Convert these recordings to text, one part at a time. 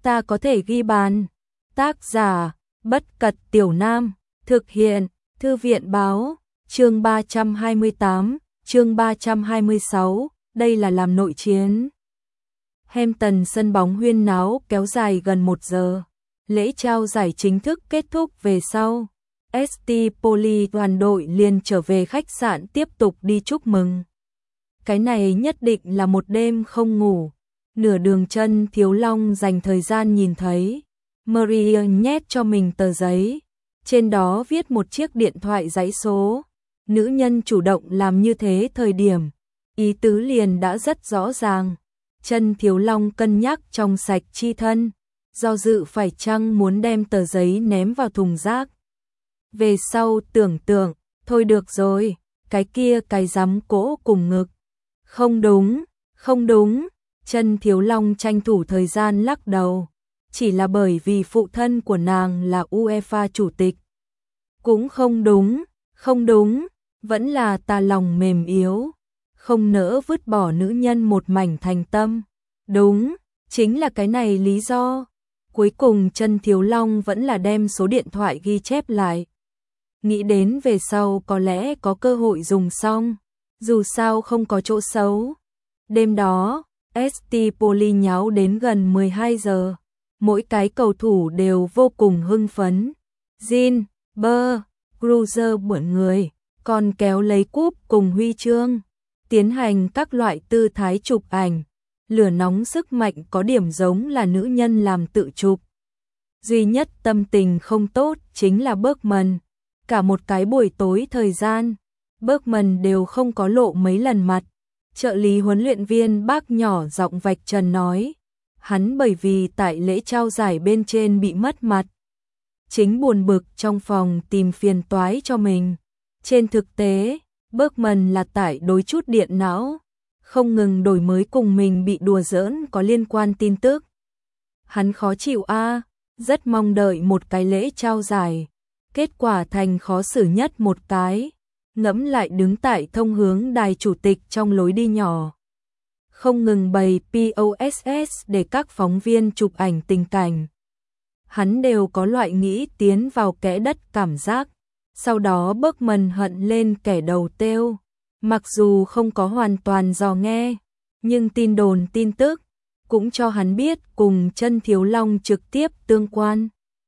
ta có thể ghi bàn. Tác giả, Bất Cật Tiểu Nam, thực hiện, Thư viện báo, chương 328, chương 326, đây là làm nội chiến. Hampton sân bóng huyên náo kéo dài gần 1 giờ. Lễ trao giải chính thức kết thúc về sau. ST Poli đoàn đội liền trở về khách sạn tiếp tục đi chúc mừng. Cái này nhất định là một đêm không ngủ. Nửa đường Chân Thiếu Long dành thời gian nhìn thấy. Maria nhét cho mình tờ giấy. Trên đó viết một chiếc điện thoại dãy số. Nữ nhân chủ động làm như thế thời điểm. Ý tứ liền đã rất rõ ràng. Chân Thiếu Long cân nhắc trong sạch chi thân. Do dự phải chăng muốn đem tờ giấy ném vào thùng rác. Về sau tưởng tượng, thôi được rồi, cái kia cái rắm cỗ cùng ngực. Không đúng, không đúng, Chân Thiếu Long tranh thủ thời gian lắc đầu. Chỉ là bởi vì phụ thân của nàng là UEFA chủ tịch. Cũng không đúng, không đúng, vẫn là ta lòng mềm yếu. Không nỡ vứt bỏ nữ nhân một mảnh thành tâm. Đúng, chính là cái này lý do. Cuối cùng Chân Thiếu Long vẫn là đem số điện thoại ghi chép lại. Nghĩ đến về sau có lẽ có cơ hội dùng xong. Dù sao không có chỗ xấu. Đêm đó, ST Poli nháo đến gần 12 giờ. Mỗi cái cầu thủ đều vô cùng hưng phấn. Jean, Bơ, Cruiser bượn người, còn kéo lấy cúp cùng huy chương. Tiến hành các loại tư thái chụp ảnh. Lửa nóng sức mạnh có điểm giống là nữ nhân làm tự chụp. Duy nhất tâm tình không tốt chính là Bergman. Cả một cái buổi tối thời gian, Bergman đều không có lộ mấy lần mặt. Trợ lý huấn luyện viên bác nhỏ giọng vạch trần nói. Hắn bởi vì tại lễ trao giải bên trên bị mất mặt. Chính buồn bực trong phòng tìm phiền toái cho mình. Trên thực tế, Bergman là tại đối chút điện não. Không ngừng đổi mới cùng mình bị đùa giỡn có liên quan tin tức. Hắn khó chịu rất mong đợi một cái lễ trao giải. Kết quả thành khó xử nhất một cái. Ngẫm lại đứng tại thông hướng đài chủ tịch trong lối đi nhỏ. Không ngừng bày POSS để các phóng viên chụp ảnh tình cảnh. Hắn đều có loại nghĩ tiến vào kẽ đất cảm giác. Sau đó Bergman hận lên kẻ đầu têu. Mặc dù không có hoàn toàn dò nghe, nhưng tin đồn tin tức cũng cho hắn biết cùng Chân Thiếu Long trực tiếp tương quan.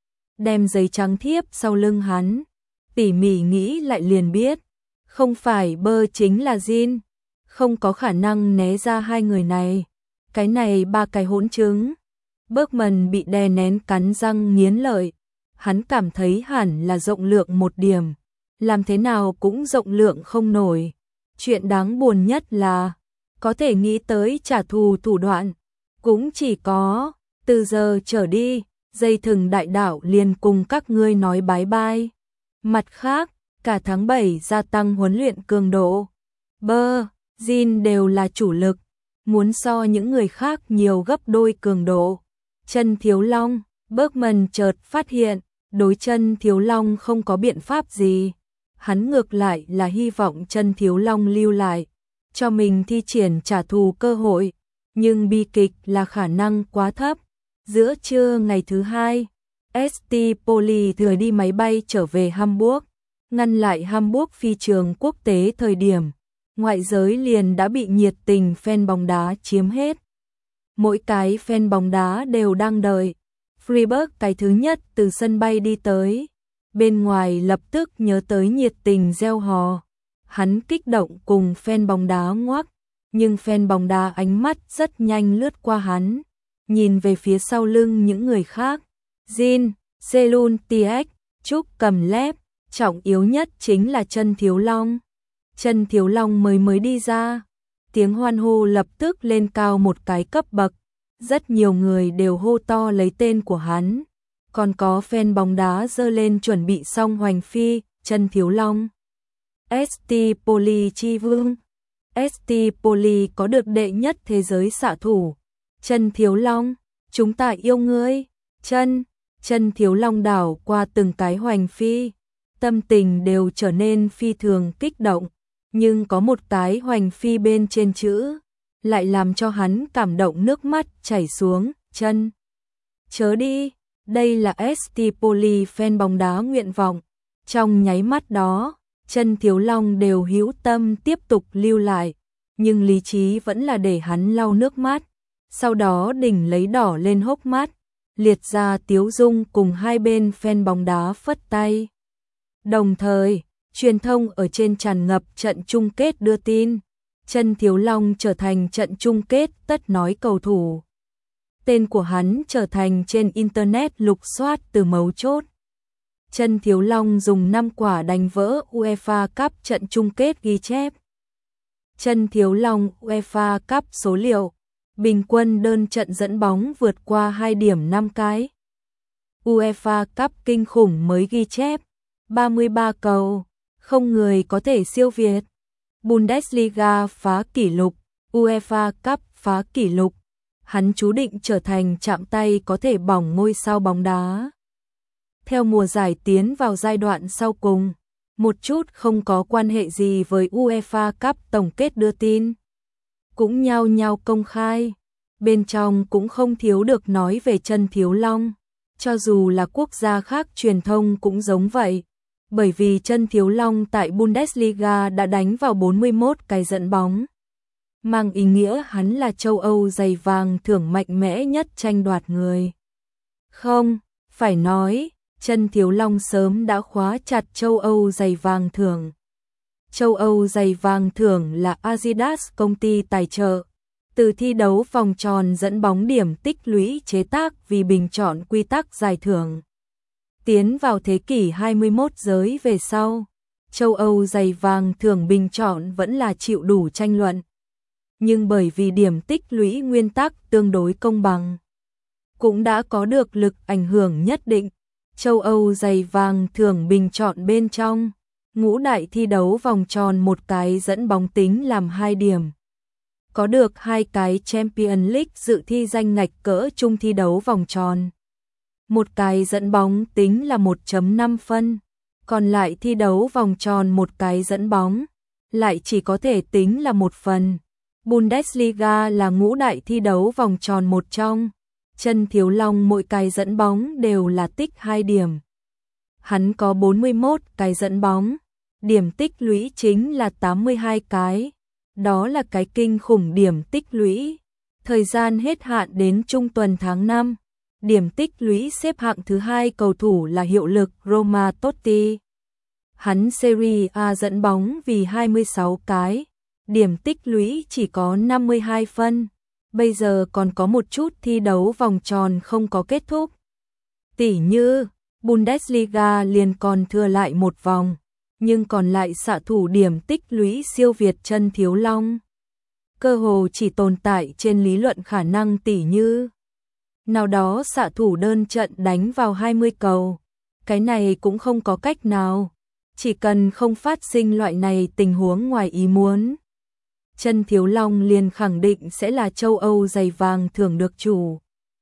Đem giấy trắng thiếp sau lưng hắn, tỉ mỉ nghĩ lại liền biết, không phải Bơ chính là Jean, không có khả năng né ra hai người này. Cái này ba cái hỗn chứng. Bergman bị đè nén cắn răng nghiến lợi, hắn cảm thấy hẳn là rộng lượng một điểm, làm thế nào cũng rộng lượng không nổi. Chuyện đáng buồn nhất là, có thể nghĩ tới trả thù thủ đoạn, cũng chỉ có, từ giờ trở đi, dây thừng đại đạo liền cùng các ngươi nói bái bai. Mặt khác, cả tháng 7 gia tăng huấn luyện cường độ. Bơ, Jean đều là chủ lực, muốn so những người khác nhiều gấp đôi cường độ. Chân Thiếu Long, Bergman chợt phát hiện, đối Chân Thiếu Long không có biện pháp gì. Hắn ngược lại là hy vọng Chân Thiếu Long lưu lại, cho mình thi triển trả thù cơ hội, nhưng bi kịch là khả năng quá thấp. Giữa trưa ngày thứ hai, ST Poli thừa đi máy bay trở về Hamburg, ngăn lại Hamburg phi trường quốc tế thời điểm, ngoại giới liền đã bị nhiệt tình fan bóng đá chiếm hết. Mỗi cái fan bóng đá đều đang đợi. Freiburg cái thứ nhất từ sân bay đi tới. Bên ngoài lập tức nhớ tới nhiệt tình reo hò. Hắn kích động cùng fan bóng đá ngoắc, nhưng fan bóng đá ánh mắt rất nhanh lướt qua hắn, nhìn về phía sau lưng những người khác. Jean, Selun Tiek, Trúc cầm lép, trọng yếu nhất chính là Chân Thiếu Long. Chân Thiếu Long mới đi ra, tiếng hoan hô lập tức lên cao một cái cấp bậc, rất nhiều người đều hô to lấy tên của hắn. Còn có fan bóng đá giơ lên chuẩn bị xong hoành phi, Chân Thiếu Long. ST Poli chi vương. ST Poli có được đệ nhất thế giới xạ thủ. Chân Thiếu Long, chúng ta yêu ngươi. Chân Thiếu Long đảo qua từng cái hoành phi. Tâm tình đều trở nên phi thường kích động. Nhưng có một cái hoành phi bên trên chữ, lại làm cho hắn cảm động nước mắt chảy xuống. Chớ đi, đây là ST Poli fan bóng đá nguyện vọng. Trong nháy mắt đó, Chân Thiếu Long đều hữu tâm tiếp tục lưu lại, nhưng lý trí vẫn là để hắn lau nước mắt, sau đó đỉnh lấy đỏ lên hốc mắt, liệt ra tiếu dung cùng hai bên fan bóng đá phất tay. Đồng thời, truyền thông ở trên tràn ngập trận chung kết đưa tin, Chân Thiếu Long trở thành trận chung kết tất nói cầu thủ. Tên của hắn trở thành trên Internet lục soát từ mấu chốt. Chân Thiếu Long dùng 5 quả đánh vỡ UEFA Cup trận chung kết ghi chép. Chân Thiếu Long UEFA Cup số liệu, bình quân đơn trận dẫn bóng vượt qua 2 điểm 5 cái. UEFA Cup kinh khủng mới ghi chép, 33 cầu, không người có thể siêu việt. Bundesliga phá kỷ lục, UEFA Cup phá kỷ lục. Hắn chú định trở thành chạm tay có thể bỏng ngôi sao bóng đá. Theo mùa giải tiến vào giai đoạn sau cùng, một chút không có quan hệ gì với UEFA Cup tổng kết đưa tin, cũng nhao nhao công khai, bên trong cũng không thiếu được nói về Chân Thiếu Long, cho dù là quốc gia khác truyền thông cũng giống vậy, bởi vì Chân Thiếu Long tại Bundesliga đã đánh vào 41 cái dẫn bóng, mang ý nghĩa hắn là châu Âu giày vàng thưởng mạnh mẽ nhất tranh đoạt người. Không, phải nói, Chân Thiếu Long sớm đã khóa chặt châu Âu giày vàng thưởng. Châu Âu giày vàng thưởng là Adidas công ty tài trợ, từ thi đấu vòng tròn dẫn bóng điểm tích lũy chế tác vì bình chọn quy tắc giải thưởng. Tiến vào thế kỷ 21 giới về sau, châu Âu giày vàng thưởng bình chọn vẫn là chịu đủ tranh luận. Nhưng bởi vì điểm tích lũy nguyên tắc tương đối công bằng, cũng đã có được lực ảnh hưởng nhất định. Châu Âu giày vàng thưởng bình chọn bên trong, ngũ đại thi đấu vòng tròn một cái dẫn bóng tính làm 2 điểm. Có được 2 cái Champions League dự thi danh ngạch cỡ chung thi đấu vòng tròn. Một cái dẫn bóng tính là 1.5 phân, còn lại thi đấu vòng tròn một cái dẫn bóng, lại chỉ có thể tính là 1 phần. Bundesliga là ngũ đại thi đấu vòng tròn một trong. Chân Thiếu Long mỗi cái dẫn bóng đều là tích 2 điểm. Hắn có 41 cái dẫn bóng, điểm tích lũy chính là 82 cái. Đó là cái kinh khủng điểm tích lũy. Thời gian hết hạn đến trung tuần tháng 5, điểm tích lũy xếp hạng thứ 2 cầu thủ là hiệu lực Roma Totti. Hắn Serie A dẫn bóng vì 26 cái, điểm tích lũy chỉ có 52 phân. Bây giờ còn có một chút thi đấu vòng tròn không có kết thúc. Tỉ như, Bundesliga liền còn thừa lại một vòng, nhưng còn lại xạ thủ điểm tích lũy siêu việt Chân Thiếu Long. Cơ hồ chỉ tồn tại trên lý luận khả năng tỉ như nào đó xạ thủ đơn trận đánh vào 20 cầu. Cái này cũng không có cách nào, chỉ cần không phát sinh loại này tình huống ngoài ý muốn. Chân Thiếu Long liền khẳng định sẽ là châu Âu giày vàng thưởng được chủ.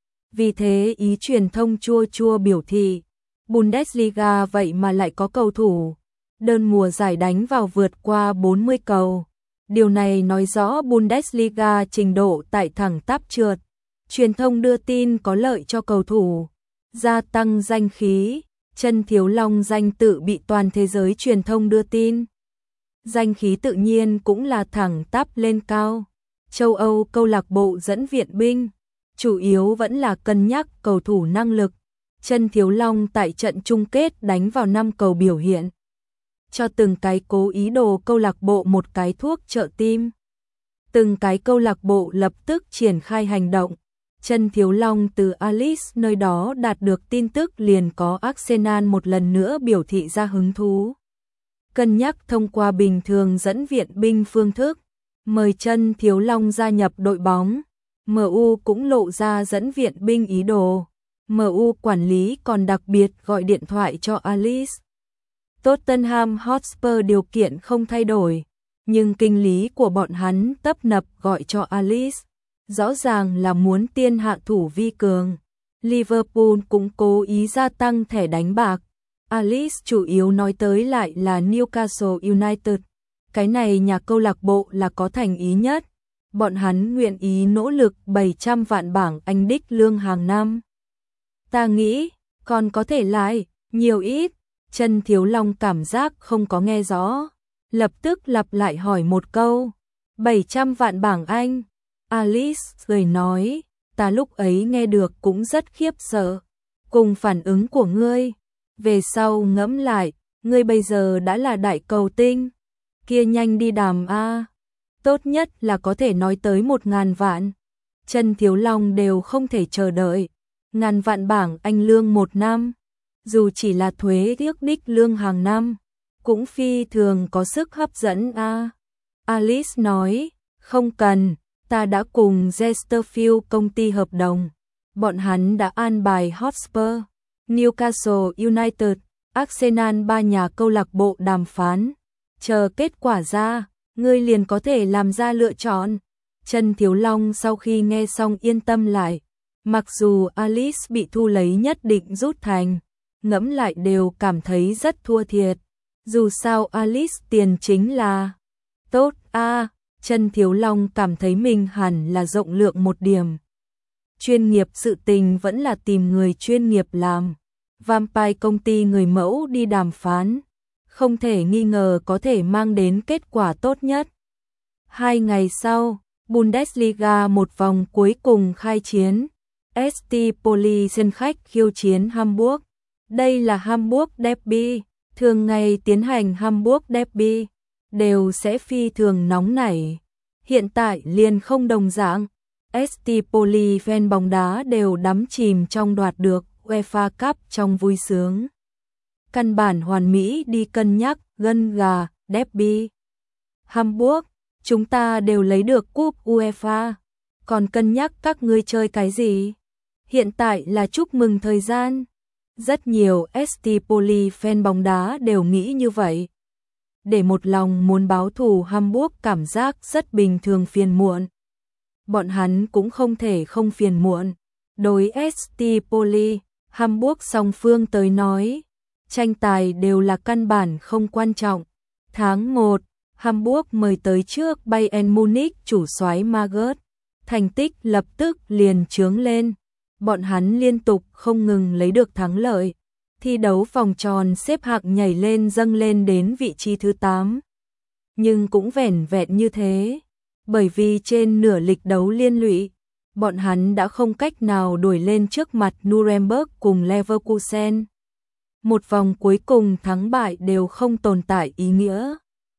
Vì thế ý truyền thông chua chua biểu thị, Bundesliga vậy mà lại có cầu thủ đơn mùa giải đánh vào vượt qua 40 cầu. Điều này nói rõ Bundesliga trình độ tại thẳng tắp trượt. Truyền thông đưa tin có lợi cho cầu thủ, gia tăng danh khí. Chân Thiếu Long danh tự bị toàn thế giới truyền thông đưa tin. Danh khí tự nhiên cũng là thẳng tắp lên cao. Châu Âu câu lạc bộ dẫn viện binh, chủ yếu vẫn là cân nhắc cầu thủ năng lực. Chân Thiếu Long tại trận chung kết đánh vào 5 cầu biểu hiện, cho từng cái cố ý đồ câu lạc bộ một cái thuốc trợ tim. Từng cái câu lạc bộ lập tức triển khai hành động. Chân Thiếu Long từ Alice nơi đó đạt được tin tức liền có Arsenal một lần nữa biểu thị ra hứng thú. Cân nhắc thông qua bình thường dẫn viện binh phương thức, mời Chân Thiếu Long gia nhập đội bóng. MU cũng lộ ra dẫn viện binh ý đồ. MU quản lý còn đặc biệt gọi điện thoại cho Alice. Tottenham Hotspur điều kiện không thay đổi, nhưng kinh lý của bọn hắn tấp nập gọi cho Alice. Rõ ràng là muốn tiên hạ thủ vi cường. Liverpool cũng cố ý gia tăng thẻ đánh bạc. Alice chủ yếu nói tới lại là Newcastle United. Cái này nhà câu lạc bộ là có thành ý nhất. Bọn hắn nguyện ý nỗ lực 700 vạn bảng Anh đích lương hàng năm. Ta nghĩ, còn có thể lại, nhiều ít. Trần Thiếu Long cảm giác không có nghe rõ, lập tức lặp lại hỏi một câu. 700 vạn bảng Anh. Alice cười nói, ta lúc ấy nghe được cũng rất khiếp sợ. Cùng phản ứng của ngươi, về sau ngẫm lại, ngươi bây giờ đã là đại cầu tinh. Kia nhanh đi đàm a, tốt nhất là có thể nói tới 1.000 vạn. Trần Thiếu Long đều không thể chờ đợi. 1.000 vạn bảng Anh lương một năm, dù chỉ là thuế ước đích lương hàng năm, cũng phi thường có sức hấp dẫn a. Alice nói, không cần, ta đã cùng Chesterfield công ty hợp đồng. Bọn hắn đã an bài Hotspur, Newcastle United, Arsenal 3 nhà câu lạc bộ đàm phán. Chờ kết quả ra, ngươi liền có thể làm ra lựa chọn. Trần Thiếu Long sau khi nghe xong yên tâm lại. Mặc dù Alice bị thu lấy nhất định rút thành, ngẫm lại đều cảm thấy rất thua thiệt. Dù sao Alice tiền chính là tốt a. Trần Thiếu Long cảm thấy mình hẳn là rộng lượng một điểm. Chuyên nghiệp sự tình vẫn là tìm người chuyên nghiệp làm. Vampire công ty người mẫu đi đàm phán, không thể nghi ngờ có thể mang đến kết quả tốt nhất. 2 ngày sau, Bundesliga một vòng cuối cùng khai chiến. ST Poli sân khách khiêu chiến Hamburg. Đây là Hamburg Derby, thường ngày tiến hành Hamburg Derby đều sẽ phi thường nóng nảy. Hiện tại liền không đồng dạng. ST Poli fan bóng đá đều đắm chìm trong đoạt được UEFA Cup trong vui sướng. Căn bản hoàn mỹ đi cân nhắc gân gà Derby. Hamburg, chúng ta đều lấy được cúp UEFA, còn cân nhắc các ngươi chơi cái gì? Hiện tại là chúc mừng thời gian. Rất nhiều ST Poli fan bóng đá đều nghĩ như vậy. Để một lòng muốn báo thù Hamburg cảm giác rất bình thường phiền muộn. Bọn hắn cũng không thể không phiền muộn. Đối ST Poli, Hamburg song phương tới nói, tranh tài đều là căn bản không quan trọng. Tháng 1, Hamburg mời tới trước Bayern Munich chủ soái Magath. Thành tích lập tức liền chướng lên. Bọn hắn liên tục không ngừng lấy được thắng lợi. Thi đấu vòng tròn xếp hạng nhảy lên dâng lên đến vị trí thứ 8. Nhưng cũng vẻn vẹn như thế. Bởi vì trên nửa lịch đấu liên lụy, bọn hắn đã không cách nào đuổi lên trước mặt Nuremberg cùng Leverkusen. Một vòng cuối cùng thắng bại đều không tồn tại ý nghĩa.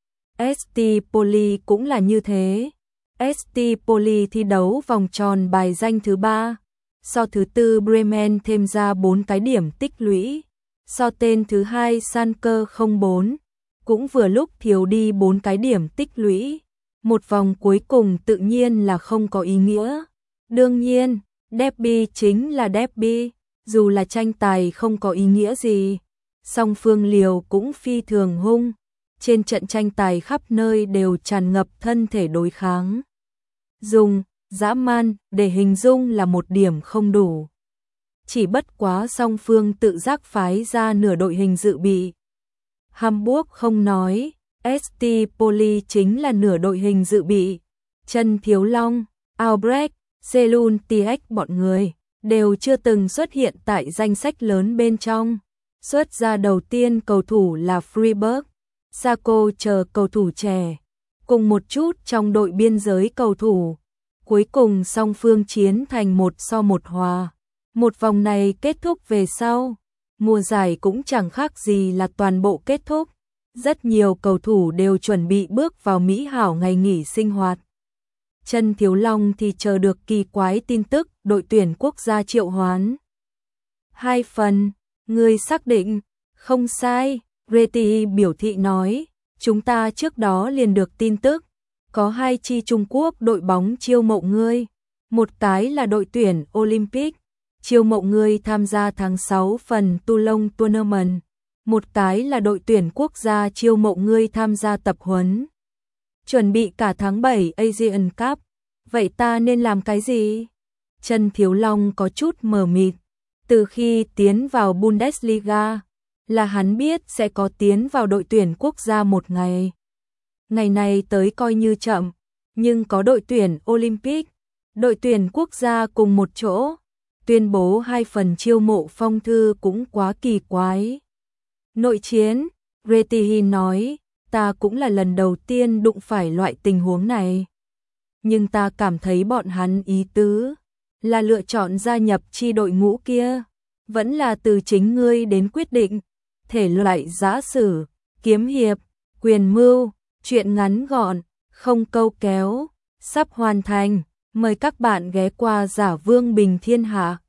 ST Poli cũng là như thế. ST Poli thi đấu vòng tròn bài danh thứ 3. So thứ 4 Bremen thêm ra 4 cái điểm tích lũy. So tên thứ 2 Schalke 04 cũng vừa lúc thiếu đi 4 cái điểm tích lũy. Một vòng cuối cùng tự nhiên là không có ý nghĩa. Đương nhiên, derby chính là derby, dù là tranh tài không có ý nghĩa gì. Song phương liều cũng phi thường hung. Trên trận tranh tài khắp nơi đều tràn ngập thân thể đối kháng. Dùng dã man để hình dung là một điểm không đủ. Chỉ bất quá song phương tự giác phái ra nửa đội hình dự bị. Hamburg không nói, ST Poli chính là nửa đội hình dự bị. Trần Thiếu Long, Albrecht, Selun Tiech bọn người đều chưa từng xuất hiện tại danh sách lớn bên trong. Xuất ra đầu tiên cầu thủ là Freiburg, Sako chờ cầu thủ trẻ, cùng một chút trong đội biên giới cầu thủ. Cuối cùng song phương chiến thành 1-1 hòa. Một vòng này kết thúc về sau, mùa giải cũng chẳng khác gì là toàn bộ kết thúc. Rất nhiều cầu thủ đều chuẩn bị bước vào mỹ hảo ngày nghỉ sinh hoạt. Trần Thiếu Long thì chờ được kỳ quái tin tức đội tuyển quốc gia triệu hoán. 2 phần, người xác định, không sai, Reti biểu thị nói, chúng ta trước đó liền được tin tức, có 2 chi Trung Quốc đội bóng chiêu mộ ngươi, một cái là đội tuyển Olympic, chiêu mộ ngươi tham gia tháng 6 phần Toulon Tournament, một cái là đội tuyển quốc gia chiêu mộ ngươi tham gia tập huấn. Chuẩn bị cả tháng 7 Asian Cup, vậy ta nên làm cái gì? Trần Thiếu Long có chút mờ mịt, từ khi tiến vào Bundesliga, là hắn biết sẽ có tiến vào đội tuyển quốc gia một ngày. Ngày này tới coi như chậm, nhưng có đội tuyển Olympic, đội tuyển quốc gia cùng một chỗ, tuyên bố 2 phần chiêu mộ phong thư cũng quá kỳ quái. Nội chiến, Retihin nói, ta cũng là lần đầu tiên đụng phải loại tình huống này. Nhưng ta cảm thấy bọn hắn ý tứ là lựa chọn gia nhập chi đội ngũ kia, vẫn là từ chính ngươi đến quyết định. Thể loại giã sử, kiếm hiệp, quyền mưu, truyện ngắn gọn, không câu kéo, sắp hoàn thành. Mời các bạn ghé qua Giả Vương Bình Thiên Hạ.